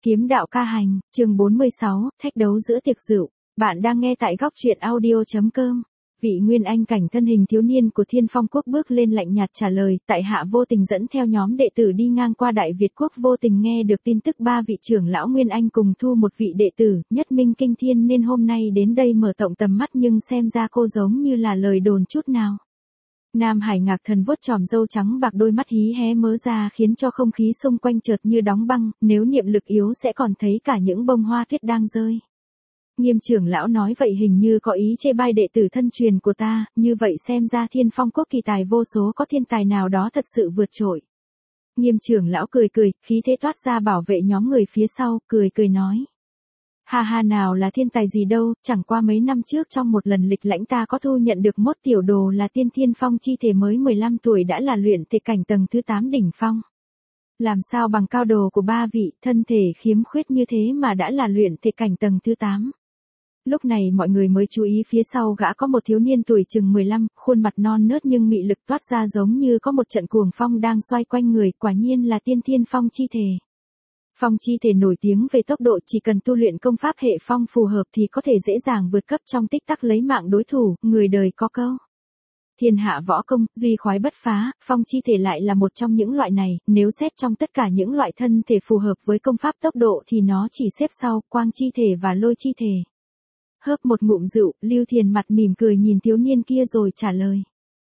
Kiếm đạo ca hành, chương 46, thách đấu giữa tiệc rượu. Bạn đang nghe tại góc truyện audio.com. Vị nguyên anh cảnh thân hình thiếu niên của Thiên Phong Quốc bước lên lạnh nhạt trả lời, tại hạ vô tình dẫn theo nhóm đệ tử đi ngang qua Đại Việt Quốc, vô tình nghe được tin tức ba vị trưởng lão nguyên anh cùng thu một vị đệ tử, nhất minh kinh thiên, nên hôm nay đến đây mở rộng tầm mắt, nhưng xem ra cô giống như là lời đồn chút nào. Nam Hải Ngạc Thần vuốt chòm râu trắng bạc, đôi mắt hí hé mớ ra khiến cho không khí xung quanh chợt như đóng băng, nếu niệm lực yếu sẽ còn thấy cả những bông hoa tuyết đang rơi. Nghiêm trưởng lão nói vậy hình như có ý chê bai đệ tử thân truyền của ta, như vậy xem ra Thiên Phong Quốc kỳ tài vô số, có thiên tài nào đó thật sự vượt trội. Nghiêm trưởng lão cười cười, khí thế toát ra bảo vệ nhóm người phía sau, cười cười nói. Ha ha, nào là thiên tài gì đâu, chẳng qua mấy năm trước trong một lần lịch lãnh ta có thu nhận được một tiểu đồ là tiên thiên phong chi thể, mới 15 tuổi đã là luyện thể cảnh tầng thứ 8 đỉnh phong. Làm sao bằng cao đồ của ba vị, thân thể khiếm khuyết như thế mà đã là luyện thể cảnh tầng thứ 8. Lúc này mọi người mới chú ý phía sau gã có một thiếu niên tuổi chừng 15, khuôn mặt non nớt nhưng mị lực toát ra giống như có một trận cuồng phong đang xoay quanh người, quả nhiên là tiên thiên phong chi thể. Phong chi thể nổi tiếng về tốc độ, chỉ cần tu luyện công pháp hệ phong phù hợp thì có thể dễ dàng vượt cấp trong tích tắc lấy mạng đối thủ, người đời có câu. Thiên hạ võ công, duy khoái bất phá, phong chi thể lại là một trong những loại này, nếu xét trong tất cả những loại thân thể phù hợp với công pháp tốc độ thì nó chỉ xếp sau quang chi thể và lôi chi thể. Hớp một ngụm rượu, Lưu Thiền mặt mỉm cười nhìn thiếu niên kia rồi trả lời.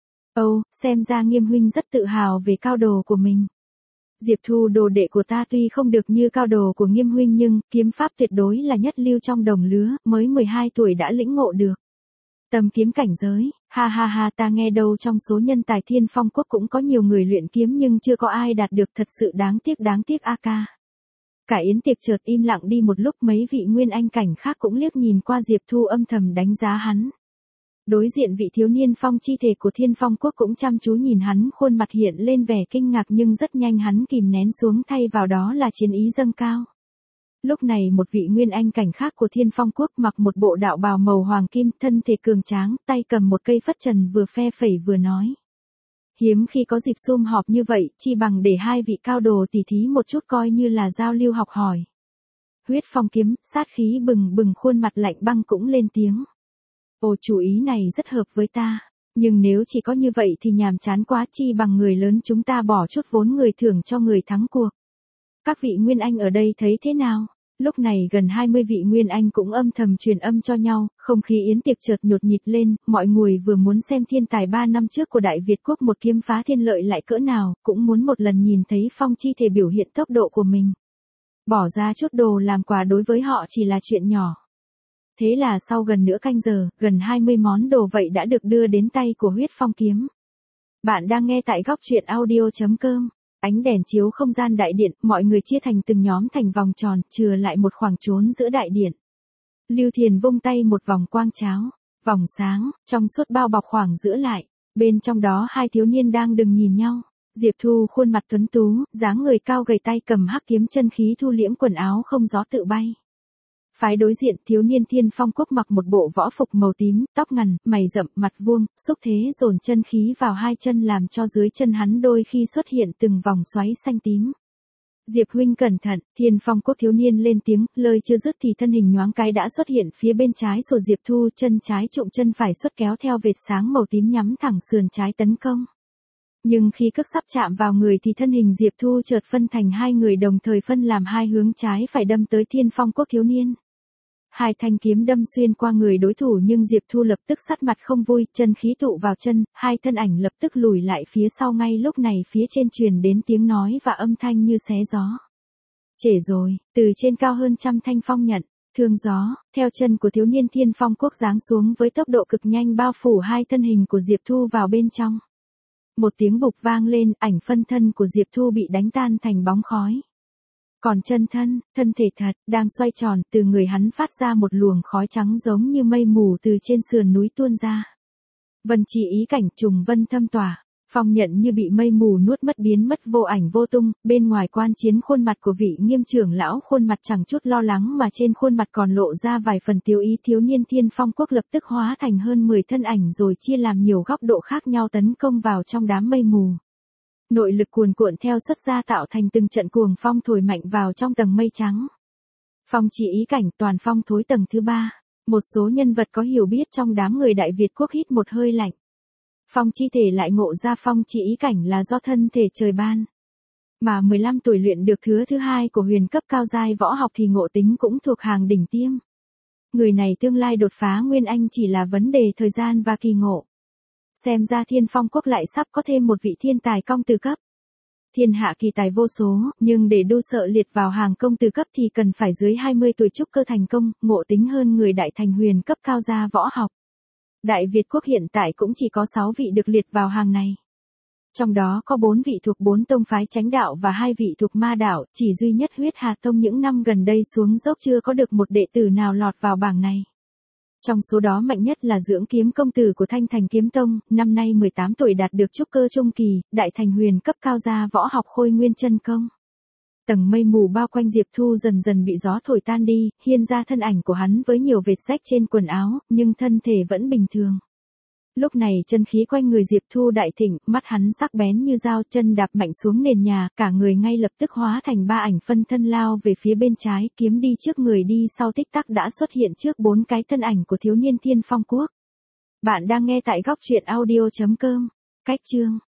Âu, xem ra Nghiêm huynh rất tự hào về cao đồ của mình. Diệp Thu đồ đệ của ta tuy không được như cao đồ của Nghiêm huynh nhưng kiếm pháp tuyệt đối là nhất lưu trong đồng lứa, mới 12 tuổi đã lĩnh ngộ được tầm kiếm cảnh giới. Ha ha ha, ta nghe đâu trong số nhân tài Thiên Phong Quốc cũng có nhiều người luyện kiếm nhưng chưa có ai đạt được, thật sự đáng tiếc a ca. Cả yến tiệc chợt im lặng đi một lúc, mấy vị nguyên anh cảnh khác cũng liếc nhìn qua Diệp Thu âm thầm đánh giá hắn. Đối diện vị thiếu niên phong chi thể của Thiên Phong Quốc cũng chăm chú nhìn hắn, khuôn mặt hiện lên vẻ kinh ngạc nhưng rất nhanh hắn kìm nén xuống, thay vào đó là chiến ý dâng cao. Lúc này một vị nguyên anh cảnh khác của Thiên Phong Quốc mặc một bộ đạo bào màu hoàng kim, thân thể cường tráng, tay cầm một cây phất trần vừa phe phẩy vừa nói. Hiếm khi có dịp sum họp như vậy, chi bằng để hai vị cao đồ tỉ thí một chút coi như là giao lưu học hỏi. Huyết phong kiếm, sát khí bừng bừng, khuôn mặt lạnh băng cũng lên tiếng. Ồ, chủ ý này rất hợp với ta, nhưng nếu chỉ có như vậy thì nhàm chán quá, chi bằng người lớn chúng ta bỏ chút vốn người thưởng cho người thắng cuộc. Các vị nguyên anh ở đây thấy thế nào? Lúc này gần 20 vị nguyên anh cũng âm thầm truyền âm cho nhau, không khí yến tiệc chợt nhột nhịp lên, mọi người vừa muốn xem thiên tài 3 năm trước của Đại Việt Quốc một kiếm phá thiên lợi lại cỡ nào, cũng muốn một lần nhìn thấy phong chi thể biểu hiện tốc độ của mình. Bỏ ra chút đồ làm quà đối với họ chỉ là chuyện nhỏ. Thế là sau gần nửa canh giờ, gần 20 món đồ vậy đã được đưa đến tay của huyết phong kiếm. Bạn đang nghe tại góc truyện audio.com. Ánh đèn chiếu không gian đại điện, mọi người chia thành từng nhóm thành vòng tròn, chừa lại một khoảng trốn giữa đại điện. Lưu Thiền vung tay một vòng quang cháo, vòng sáng, trong suốt bao bọc khoảng giữa lại. Bên trong đó hai thiếu niên đang đứng nhìn nhau. Diệp Thu khuôn mặt tuấn tú, dáng người cao gầy, tay cầm hắc kiếm, chân khí thu liễm, quần áo không gió tự bay. Phái đối diện, thiếu niên Thiên Phong Quốc mặc một bộ võ phục màu tím, tóc ngắn, mày rậm, mặt vuông, xúc thế dồn chân khí vào hai chân làm cho dưới chân hắn đôi khi xuất hiện từng vòng xoáy xanh tím. Diệp huynh cẩn thận, Thiên Phong Quốc thiếu niên lên tiếng, lời chưa dứt thì thân hình nhoáng cái đã xuất hiện phía bên trái của Diệp Thu, chân trái trụng chân phải xuất kéo theo vệt sáng màu tím nhắm thẳng sườn trái tấn công. Nhưng khi cước sắp chạm vào người thì thân hình Diệp Thu chợt phân thành hai người, đồng thời phân làm hai hướng trái phải đâm tới Thiên Phong Quốc thiếu niên. Hai thanh kiếm đâm xuyên qua người đối thủ nhưng Diệp Thu lập tức sắc mặt không vui, chân khí tụ vào chân, hai thân ảnh lập tức lùi lại phía sau. Ngay lúc này phía trên truyền đến tiếng nói và âm thanh như xé gió. Trễ rồi, từ trên cao hơn trăm thanh phong nhận, thương gió, theo chân của thiếu niên Thiên Phong Quốc giáng xuống với tốc độ cực nhanh, bao phủ hai thân hình của Diệp Thu vào bên trong. Một tiếng bục vang lên, ảnh phân thân của Diệp Thu bị đánh tan thành bóng khói. Còn chân thân thể thật, đang xoay tròn, từ người hắn phát ra một luồng khói trắng giống như mây mù từ trên sườn núi tuôn ra. Vân chỉ ý cảnh, trùng vân thâm tỏa, phong nhận như bị mây mù nuốt mất, biến mất vô ảnh vô tung. Bên ngoài quan chiến khuôn mặt của vị Nghiêm trưởng lão, khuôn mặt chẳng chút lo lắng mà trên khuôn mặt còn lộ ra vài phần tiêu ý. Thiếu niên Thiên Phong Quốc lập tức hóa thành hơn 10 thân ảnh rồi chia làm nhiều góc độ khác nhau tấn công vào trong đám mây mù. Nội lực cuồn cuộn theo xuất ra tạo thành từng trận cuồng phong thổi mạnh vào trong tầng mây trắng. Phong chi ý cảnh toàn phong thối tầng thứ 3. Một số nhân vật có hiểu biết trong đám người Đại Việt quốc hít một hơi lạnh. Phong chi thể lại ngộ ra phong chi ý cảnh là do thân thể trời ban. Mà 15 tuổi luyện được thứ hai của huyền cấp cao giai võ học thì ngộ tính cũng thuộc hàng đỉnh tiêm. Người này tương lai đột phá Nguyên Anh chỉ là vấn đề thời gian và kỳ ngộ. Xem ra Thiên Phong Quốc lại sắp có thêm một vị thiên tài công tử cấp. Thiên hạ kỳ tài vô số, nhưng để đu sợ liệt vào hàng công tử cấp thì cần phải dưới 20 tuổi trúc cơ thành công, ngộ tính hơn người đại thành huyền cấp cao gia võ học. Đại Việt quốc hiện tại cũng chỉ có 6 vị được liệt vào hàng này. Trong đó có 4 vị thuộc 4 tông phái chánh đạo và 2 vị thuộc ma đạo, chỉ duy nhất Huyết Hà Tông những năm gần đây xuống dốc chưa có được một đệ tử nào lọt vào bảng này. Trong số đó mạnh nhất là Dưỡng Kiếm công tử của Thanh Thành Kiếm Tông, năm nay 18 tuổi đạt được trúc cơ trung kỳ, đại thành huyền cấp cao gia võ học Khôi Nguyên chân công. Tầng mây mù bao quanh Diệp Thu dần dần bị gió thổi tan đi, hiện ra thân ảnh của hắn với nhiều vết rách trên quần áo, nhưng thân thể vẫn bình thường. Lúc này chân khí quanh người Diệp Thu đại thịnh, mắt hắn sắc bén như dao, chân đạp mạnh xuống nền nhà, cả người ngay lập tức hóa thành 3 ảnh phân thân lao về phía bên trái, kiếm đi trước người đi sau tích tắc đã xuất hiện trước 4 cái thân ảnh của thiếu niên Thiên Phong Quốc. Bạn đang nghe tại góc truyện audio.com. Cách chương